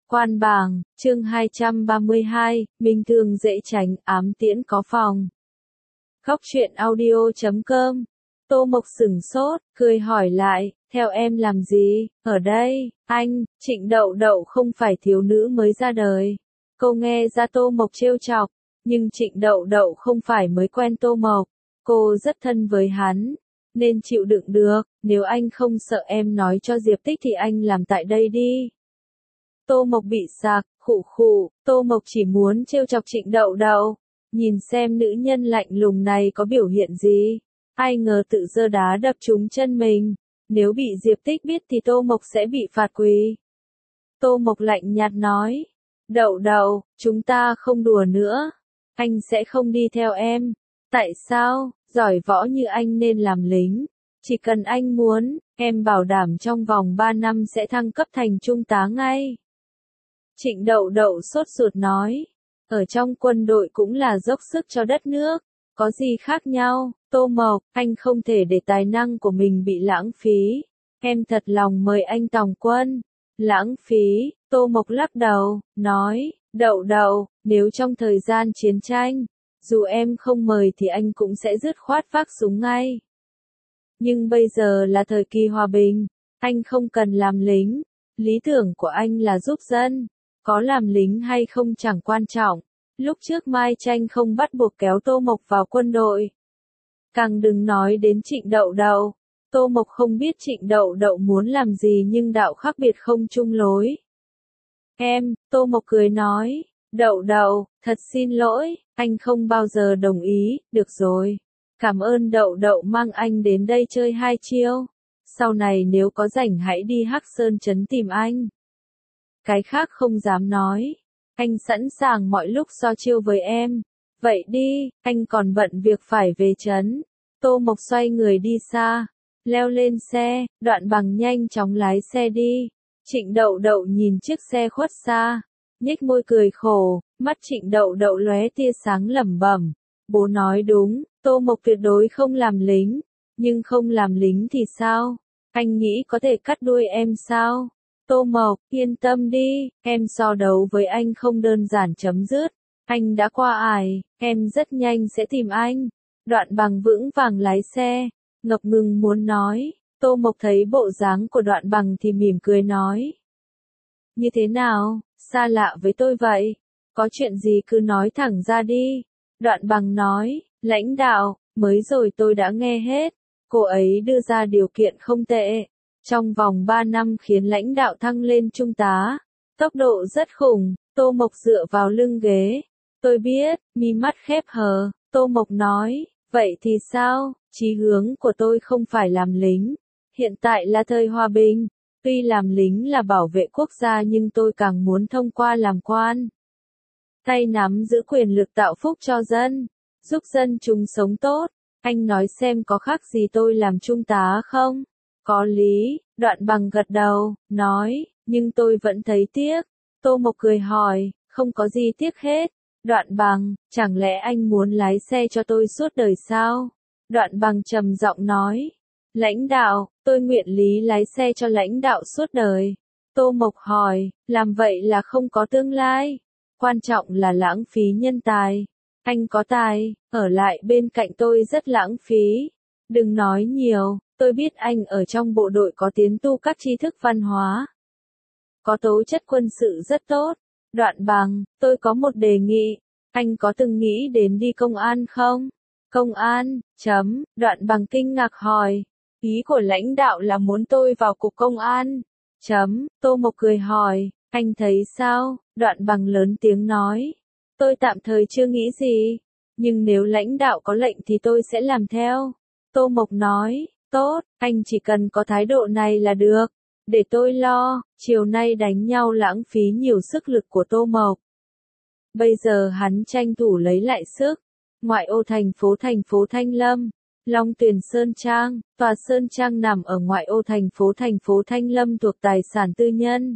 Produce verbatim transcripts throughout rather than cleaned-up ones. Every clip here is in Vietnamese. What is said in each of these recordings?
Quan bảng, chương hai trăm ba mươi hai, bình thường dễ tránh, ám tiễn có phòng. Khóc chuyện audio chấm com. Tô Mộc sửng sốt, cười hỏi lại, theo em làm gì, ở đây, anh, Trịnh Đậu Đậu không phải thiếu nữ mới ra đời. Cô nghe ra Tô Mộc trêu chọc, nhưng Trịnh Đậu Đậu không phải mới quen Tô Mộc. Cô rất thân với hắn, nên chịu đựng được, nếu anh không sợ em nói cho Diệp Tích thì anh làm tại đây đi. Tô Mộc bị sặc, khụ khụ, Tô Mộc chỉ muốn trêu chọc Trịnh Đậu Đậu, nhìn xem nữ nhân lạnh lùng này có biểu hiện gì. Ai ngờ tự giơ đá đập trúng chân mình, nếu bị Diệp Tích biết thì Tô Mộc sẽ bị phạt quỳ. Tô Mộc lạnh nhạt nói, Đậu Đậu, chúng ta không đùa nữa, anh sẽ không đi theo em. Tại sao? Giỏi võ như anh nên làm lính, chỉ cần anh muốn, em bảo đảm trong vòng ba năm sẽ thăng cấp thành trung tá ngay. Trịnh Đậu Đậu sốt ruột nói, ở trong quân đội cũng là dốc sức cho đất nước, có gì khác nhau, Tô Mộc, anh không thể để tài năng của mình bị lãng phí, em thật lòng mời anh tòng quân. Lãng phí, Tô Mộc lắc đầu, nói, Đậu Đậu, nếu trong thời gian chiến tranh, dù em không mời thì anh cũng sẽ dứt khoát vác súng ngay. Nhưng bây giờ là thời kỳ hòa bình, anh không cần làm lính, lý tưởng của anh là giúp dân. Có làm lính hay không chẳng quan trọng, lúc trước Mai Tranh không bắt buộc kéo Tô Mộc vào quân đội. Càng đừng nói đến Trịnh Đậu Đậu, Tô Mộc không biết Trịnh Đậu Đậu muốn làm gì nhưng đạo khác biệt không chung lối. Em, Tô Mộc cười nói, Đậu Đậu, thật xin lỗi, anh không bao giờ đồng ý, được rồi. Cảm ơn Đậu Đậu mang anh đến đây chơi hai chiêu, sau này nếu có rảnh hãy đi Hắc Sơn Trấn tìm anh. Cái khác không dám nói, anh sẵn sàng mọi lúc so chiêu với em. Vậy đi, anh còn bận việc phải về trấn. Tô Mộc xoay người đi xa, leo lên xe, Đoạn Bằng nhanh chóng lái xe đi. Trịnh Đậu Đậu nhìn chiếc xe khuất xa, nhếch môi cười khổ, mắt Trịnh Đậu Đậu lóe tia sáng lẩm bẩm. Bố nói đúng, Tô Mộc tuyệt đối không làm lính, nhưng không làm lính thì sao? Anh nghĩ có thể cắt đuôi em sao? Tô Mộc, yên tâm đi, em so đấu với anh không đơn giản chấm dứt. Anh đã qua ải, em rất nhanh sẽ tìm anh. Đoạn Bằng vững vàng lái xe, ngập ngừng muốn nói. Tô Mộc thấy bộ dáng của Đoạn Bằng thì mỉm cười nói. Như thế nào, xa lạ với tôi vậy? Có chuyện gì cứ nói thẳng ra đi. Đoạn Bằng nói, lãnh đạo, mới rồi tôi đã nghe hết. Cô ấy đưa ra điều kiện không tệ. Trong vòng ba năm khiến lãnh đạo thăng lên trung tá. Tốc độ rất khủng, Tô Mộc dựa vào lưng ghế. Tôi biết, mi mắt khép hờ, Tô Mộc nói, vậy thì sao, chí hướng của tôi không phải làm lính. Hiện tại là thời hòa bình, tuy làm lính là bảo vệ quốc gia nhưng tôi càng muốn thông qua làm quan. Tay nắm giữ quyền lực tạo phúc cho dân, giúp dân chúng sống tốt. Anh nói xem có khác gì tôi làm trung tá không? Có lý, Đoạn Bằng gật đầu, nói, nhưng tôi vẫn thấy tiếc. Tô Mộc cười hỏi, không có gì tiếc hết. Đoạn Bằng, chẳng lẽ anh muốn lái xe cho tôi suốt đời sao? Đoạn Bằng trầm giọng nói, lãnh đạo, tôi nguyện lý lái xe cho lãnh đạo suốt đời. Tô Mộc hỏi, làm vậy là không có tương lai. Quan trọng là lãng phí nhân tài. Anh có tài, ở lại bên cạnh tôi rất lãng phí. Đừng nói nhiều. Tôi biết anh ở trong bộ đội có tiến tu các tri thức văn hóa. Có tố chất quân sự rất tốt. Đoạn Bằng, tôi có một đề nghị. Anh có từng nghĩ đến đi công an không? Công an, chấm, Đoạn Bằng kinh ngạc hỏi. Ý của lãnh đạo là muốn tôi vào cục công an. Chấm, Tô Mộc cười hỏi, anh thấy sao? Đoạn Bằng lớn tiếng nói. Tôi tạm thời chưa nghĩ gì. Nhưng nếu lãnh đạo có lệnh thì tôi sẽ làm theo. Tô Mộc nói. Tốt, anh chỉ cần có thái độ này là được. Để tôi lo, chiều nay đánh nhau lãng phí nhiều sức lực của Tô Mộc. Bây giờ hắn tranh thủ lấy lại sức. Ngoại ô thành phố thành phố Thanh Lâm, Long Tuyền Sơn Trang, tòa Sơn Trang nằm ở ngoại ô thành phố thành phố Thanh Lâm thuộc tài sản tư nhân.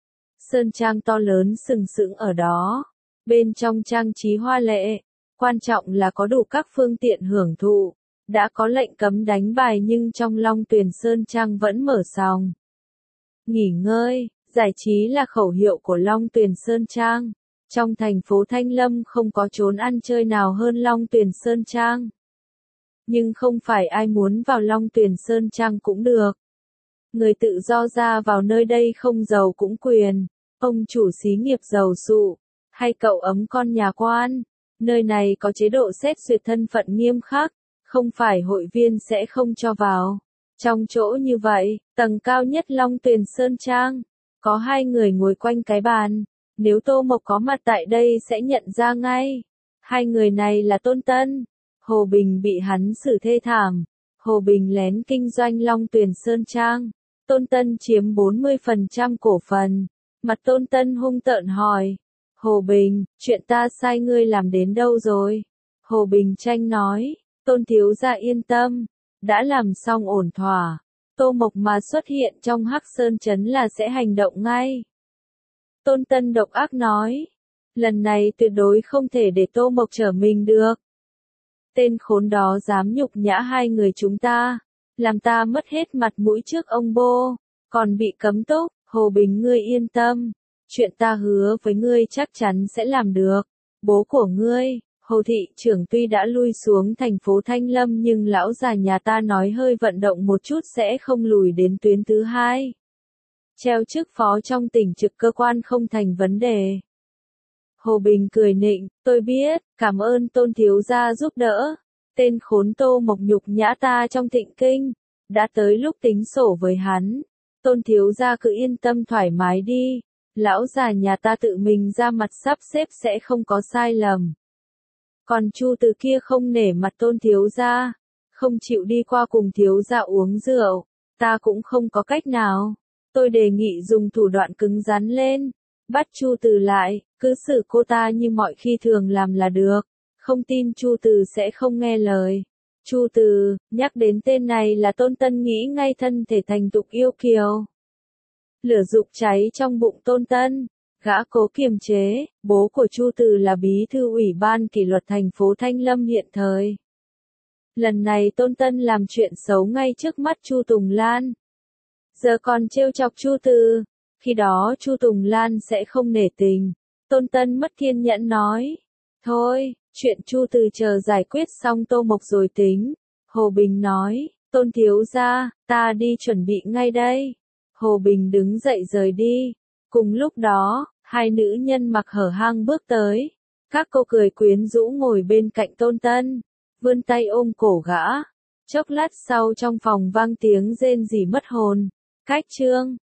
Sơn Trang to lớn sừng sững ở đó. Bên trong trang trí hoa lệ, quan trọng là có đủ các phương tiện hưởng thụ. Đã có lệnh cấm đánh bài nhưng trong Long Tuyền Sơn Trang vẫn mở sòng. Nghỉ ngơi, Giải trí là khẩu hiệu của Long Tuyền Sơn Trang. Trong thành phố Thanh Lâm không có chốn ăn chơi nào hơn Long Tuyền Sơn Trang. Nhưng không phải ai muốn vào Long Tuyền Sơn Trang cũng được. Người tự do ra vào nơi đây không giàu cũng quyền. Ông chủ xí nghiệp giàu sụ, hay cậu ấm con nhà quan. Nơi này có chế độ xét duyệt thân phận nghiêm khắc, không phải hội viên sẽ không cho vào. Trong chỗ như vậy, tầng cao nhất Long Tuyền Sơn Trang, có hai người ngồi quanh cái bàn. Nếu Tô Mộc có mặt tại đây sẽ nhận ra ngay. Hai người này là Tôn Tân. Hồ Bình bị hắn xử thê thảm. Hồ Bình lén kinh doanh Long Tuyền Sơn Trang. Tôn Tân chiếm bốn mươi phần trăm cổ phần. Mặt Tôn Tân hung tợn hỏi. Hồ Bình, chuyện ta sai ngươi làm đến đâu rồi? Hồ Bình tranh nói. Tôn thiếu gia yên tâm. Đã làm xong ổn thỏa. Tô Mộc mà xuất hiện trong Hắc Sơn Trấn là sẽ hành động ngay. Tôn Tân độc ác nói. Lần này tuyệt đối không thể để Tô Mộc trở mình được. Tên khốn đó dám nhục nhã hai người chúng ta. Làm ta mất hết mặt mũi trước ông bô. Còn bị cấm túc. Hồ Bình ngươi yên tâm. Chuyện ta hứa với ngươi chắc chắn sẽ làm được. Bố của ngươi, Hồ thị trưởng tuy đã lui xuống thành phố Thanh Lâm nhưng lão già nhà ta nói hơi vận động một chút sẽ không lùi đến tuyến thứ hai. Treo chức phó trong tỉnh trực cơ quan không thành vấn đề. Hồ Bình cười nịnh, tôi biết, cảm ơn Tôn thiếu gia giúp đỡ. Tên khốn Tô Mộc nhục nhã ta trong thịnh kinh. Đã tới lúc tính sổ với hắn. Tôn thiếu gia cứ yên tâm thoải mái đi. Lão già nhà ta tự mình ra mặt sắp xếp sẽ không có sai lầm. Còn Chu từ kia không nể mặt Tôn thiếu gia, không chịu đi qua cùng thiếu gia uống rượu, ta cũng không có cách nào. Tôi đề nghị dùng thủ đoạn cứng rắn lên, bắt Chu từ lại, cứ xử cô ta như mọi khi thường làm là được. Không tin Chu từ sẽ không nghe lời. Chu từ, nhắc đến tên này là Tôn Tân nghĩ ngay thân thể thành tục yêu kiều. Lửa dục cháy trong bụng Tôn Tân, gã cố kiềm chế. Bố của Chu từ là bí thư ủy ban kỷ luật thành phố Thanh Lâm hiện thời. Lần này Tôn Tân làm chuyện xấu ngay trước mắt Chu Tùng Lan. Giờ còn trêu chọc Chu từ, khi đó Chu Tùng Lan sẽ không nể tình. Tôn Tân mất kiên nhẫn nói. Thôi, chuyện Chu từ chờ giải quyết xong Tô Mộc rồi tính. Hồ Bình nói, Tôn thiếu gia, ta đi chuẩn bị ngay đây. Hồ Bình đứng dậy rời đi. Cùng lúc đó, hai nữ nhân mặc hở hang bước tới. Các cô cười quyến rũ ngồi bên cạnh Tôn Tân, vươn tay ôm cổ gã. Chốc lát sau trong phòng vang tiếng rên rỉ mất hồn. Cách chương